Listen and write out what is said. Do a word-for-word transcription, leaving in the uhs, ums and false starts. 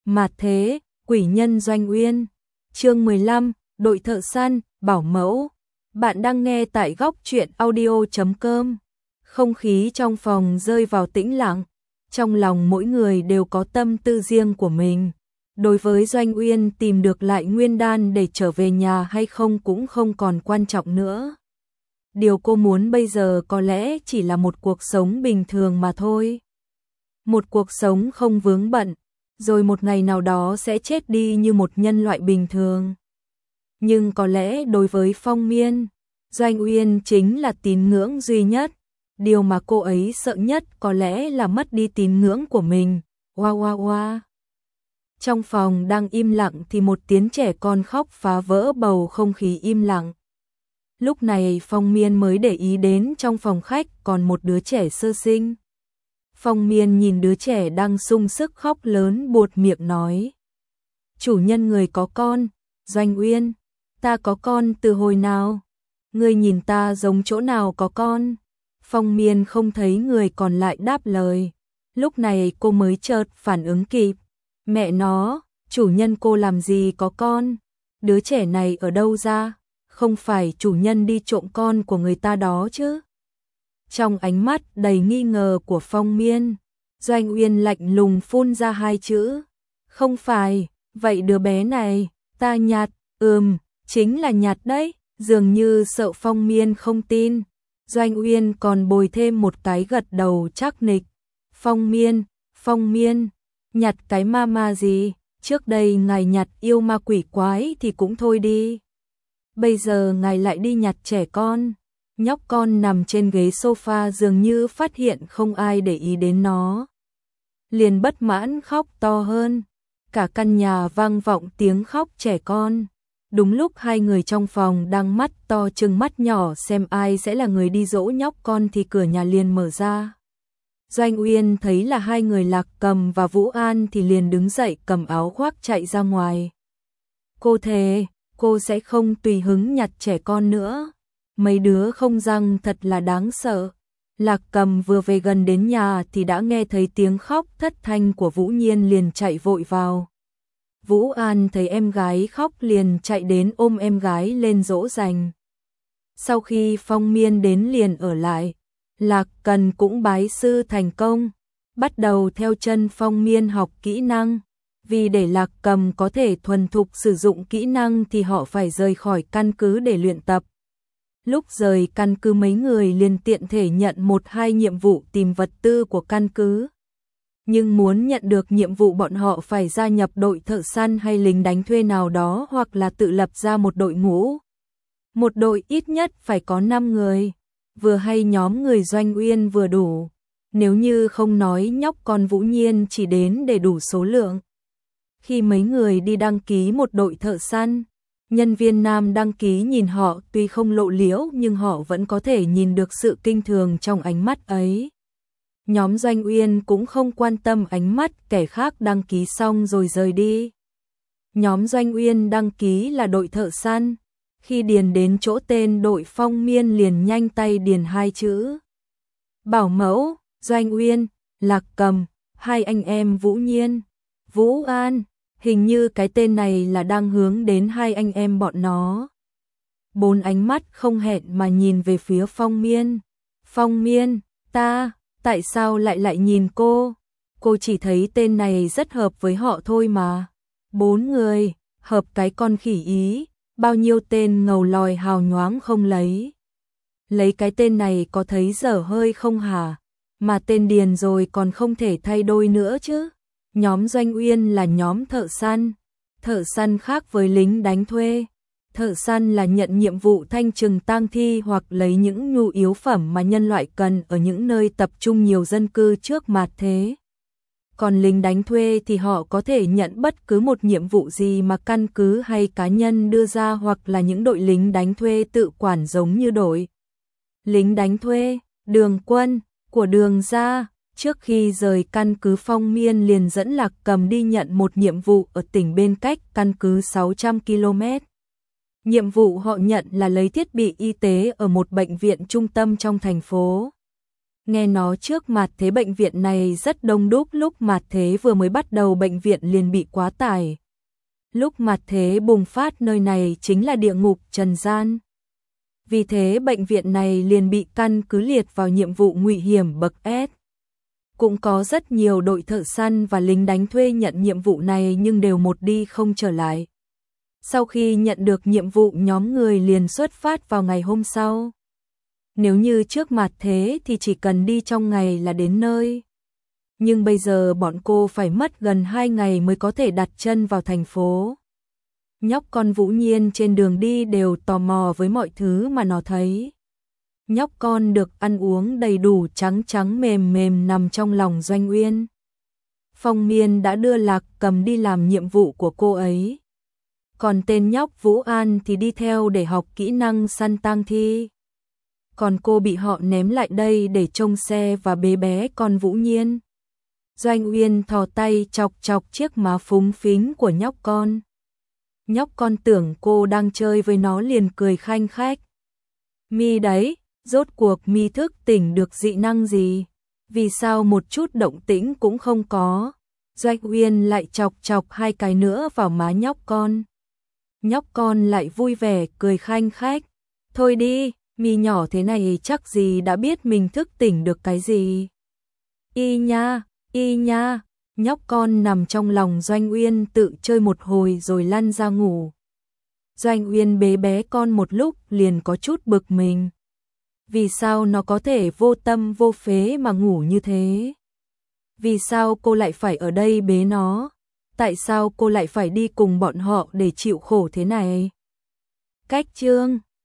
Mạt thế, quỷ nhân Doanh Uyên. Chương mười lăm, đội thợ săn, bảo mẫu. Bạn đang nghe tại góc truyện audio chấm com. Không khí trong phòng rơi vào tĩnh lặng, trong lòng mỗi người đều có tâm tư riêng của mình. Đối với Doanh Uyên tìm được lại nguyên đan để trở về nhà hay không cũng không còn quan trọng nữa. Điều cô muốn bây giờ có lẽ chỉ là một cuộc sống bình thường mà thôi. Một cuộc sống không vướng bận, rồi một ngày nào đó sẽ chết đi như một nhân loại bình thường. Nhưng có lẽ đối với Phong Miên, Doanh Uyên chính là tín ngưỡng duy nhất. Điều mà cô ấy sợ nhất có lẽ là mất đi tín ngưỡng của mình. Oa oa oa. Trong phòng đang im lặng thì một tiếng trẻ con khóc phá vỡ bầu không khí im lặng. Lúc này Phong Miên mới để ý đến trong phòng khách còn một đứa trẻ sơ sinh. Phong Miên nhìn đứa trẻ đang sung sức khóc lớn buột miệng nói: "Chủ nhân người có con, Doanh Uyên, ta có con từ hồi nào? Ngươi nhìn ta giống chỗ nào có con?" Phong Miên không thấy người còn lại đáp lời. Lúc này cô mới chợt phản ứng kịp. Mẹ nó, chủ nhân cô làm gì có con? Đứa trẻ này ở đâu ra? Không phải chủ nhân đi trộm con của người ta đó chứ? Trong ánh mắt đầy nghi ngờ của Phong Miên, Doanh Uyên lạnh lùng phun ra hai chữ: "Không phải." "Vậy đứa bé này, ta nhặt." "Ừm, chính là nhặt đấy." Dường như sợ Phong Miên không tin, Doanh Uyên còn bồi thêm một cái gật đầu chắc nịch. "Phong Miên, Phong Miên, nhặt cái ma ma gì? Trước đây ngài nhặt yêu ma quỷ quái thì cũng thôi đi. Bây giờ ngài lại đi nhặt trẻ con." Nhóc con nằm trên ghế sofa dường như phát hiện không ai để ý đến nó, liền bất mãn khóc to hơn. Cả căn nhà vang vọng tiếng khóc trẻ con. Đúng lúc hai người trong phòng đang mắt to trừng mắt nhỏ xem ai sẽ là người đi dỗ nhóc con thì cửa nhà liền mở ra. Doanh Uyên thấy là hai người Lạc Cầm và Vũ An thì liền đứng dậy cầm áo khoác chạy ra ngoài. Cô thề, cô sẽ không tùy hứng nhặt trẻ con nữa. Mấy đứa không răng thật là đáng sợ. Lạc Cầm vừa về gần đến nhà thì đã nghe thấy tiếng khóc thất thanh của Vũ Nhiên liền chạy vội vào. Vũ An thấy em gái khóc liền chạy đến ôm em gái lên dỗ dành. Sau khi Phong Miên đến liền ở lại, Lạc Cần cũng bái sư thành công, bắt đầu theo chân Phong Miên học kỹ năng. Vì để Lạc Cầm có thể thuần thục sử dụng kỹ năng thì họ phải rời khỏi căn cứ để luyện tập. Lúc rời căn cứ mấy người liền tiện thể nhận một hai nhiệm vụ tìm vật tư của căn cứ. Nhưng muốn nhận được nhiệm vụ bọn họ phải gia nhập đội thợ săn hay lính đánh thuê nào đó hoặc là tự lập ra một đội ngũ. Một đội ít nhất phải có năm người, vừa hay nhóm người Doanh Uyên vừa đủ. Nếu như không nói nhóc con Vũ Nhiên chỉ đến để đủ số lượng. Khi mấy người đi đăng ký một đội thợ săn, nhân viên nam đăng ký nhìn họ tuy không lộ liễu nhưng họ vẫn có thể nhìn được sự kinh thường trong ánh mắt ấy. Nhóm Doanh Uyên cũng không quan tâm ánh mắt kẻ khác đăng ký xong rồi rời đi. Nhóm Doanh Uyên đăng ký là đội thợ săn. Khi điền đến chỗ tên đội Phong Miên liền nhanh tay điền hai chữ: bảo mẫu, Doanh Uyên, Lạc Cầm, hai anh em Vũ Nhiên, Vũ An. Hình như cái tên này là đang hướng đến hai anh em bọn nó. Bốn ánh mắt không hẹn mà nhìn về phía Phong Miên. Phong Miên, ta, tại sao lại lại nhìn cô? Cô chỉ thấy tên này rất hợp với họ thôi mà. Bốn người, hợp cái con khỉ ý, bao nhiêu tên ngầu lòi hào nhoáng không lấy. Lấy cái tên này có thấy dở hơi không hả? Mà tên điền rồi còn không thể thay đôi nữa chứ. Nhóm Doanh Uyên là nhóm thợ săn. Thợ săn khác với lính đánh thuê. Thợ săn là nhận nhiệm vụ thanh trừng tang thi hoặc lấy những nhu yếu phẩm mà nhân loại cần ở những nơi tập trung nhiều dân cư trước mạt thế. Còn lính đánh thuê thì họ có thể nhận bất cứ một nhiệm vụ gì mà căn cứ hay cá nhân đưa ra hoặc là những đội lính đánh thuê tự quản giống như đội lính đánh thuê, Đường Quân của Đường gia. Trước khi rời căn cứ Phong Miên liền dẫn Lạc Cầm đi nhận một nhiệm vụ ở tỉnh bên cách căn cứ sáu trăm ki lô mét. Nhiệm vụ họ nhận là lấy thiết bị y tế ở một bệnh viện trung tâm trong thành phố. Nghe nói trước Mạt Thế bệnh viện này rất đông đúc, lúc Mạt Thế vừa mới bắt đầu bệnh viện liền bị quá tải. Lúc Mạt Thế bùng phát nơi này chính là địa ngục trần gian. Vì thế bệnh viện này liền bị căn cứ liệt vào nhiệm vụ nguy hiểm bậc S. Cũng có rất nhiều đội thợ săn và lính đánh thuê nhận nhiệm vụ này nhưng đều một đi không trở lại. Sau khi nhận được nhiệm vụ, nhóm người liền xuất phát vào ngày hôm sau. Nếu như trước Mạt Thế thì chỉ cần đi trong ngày là đến nơi. Nhưng bây giờ bọn cô phải mất gần hai ngày mới có thể đặt chân vào thành phố. Nhóc con Vũ Nhiên trên đường đi đều tò mò với mọi thứ mà nó thấy. Nhóc con được ăn uống đầy đủ, trắng trắng mềm mềm nằm trong lòng Doanh Uyên. Phong Miên đã đưa Lạc Cầm đi làm nhiệm vụ của cô ấy. Còn tên nhóc Vũ An thì đi theo để học kỹ năng săn tang thi. Còn cô bị họ ném lại đây để trông xe và bế bé con Vũ Nhiên. Doanh Uyên thò tay chọc chọc chiếc má phúng phính của nhóc con. Nhóc con tưởng cô đang chơi với nó liền cười khanh khách. Mi đấy, rốt cuộc mi thức tỉnh được dị năng gì? Vì sao một chút động tĩnh cũng không có? Doanh Uyên lại chọc chọc hai cái nữa vào má nhóc con. Nhóc con lại vui vẻ cười khanh khách. Thôi đi, mi nhỏ thế này chắc gì đã biết mình thức tỉnh được cái gì. Y nha, y nha. Nhóc con nằm trong lòng Doanh Uyên tự chơi một hồi rồi lăn ra ngủ. Doanh Uyên bế bé con một lúc liền có chút bực mình. Vì sao nó có thể vô tâm vô phế mà ngủ như thế? Vì sao cô lại phải ở đây bế nó? Tại sao cô lại phải đi cùng bọn họ để chịu khổ thế này? Cách chương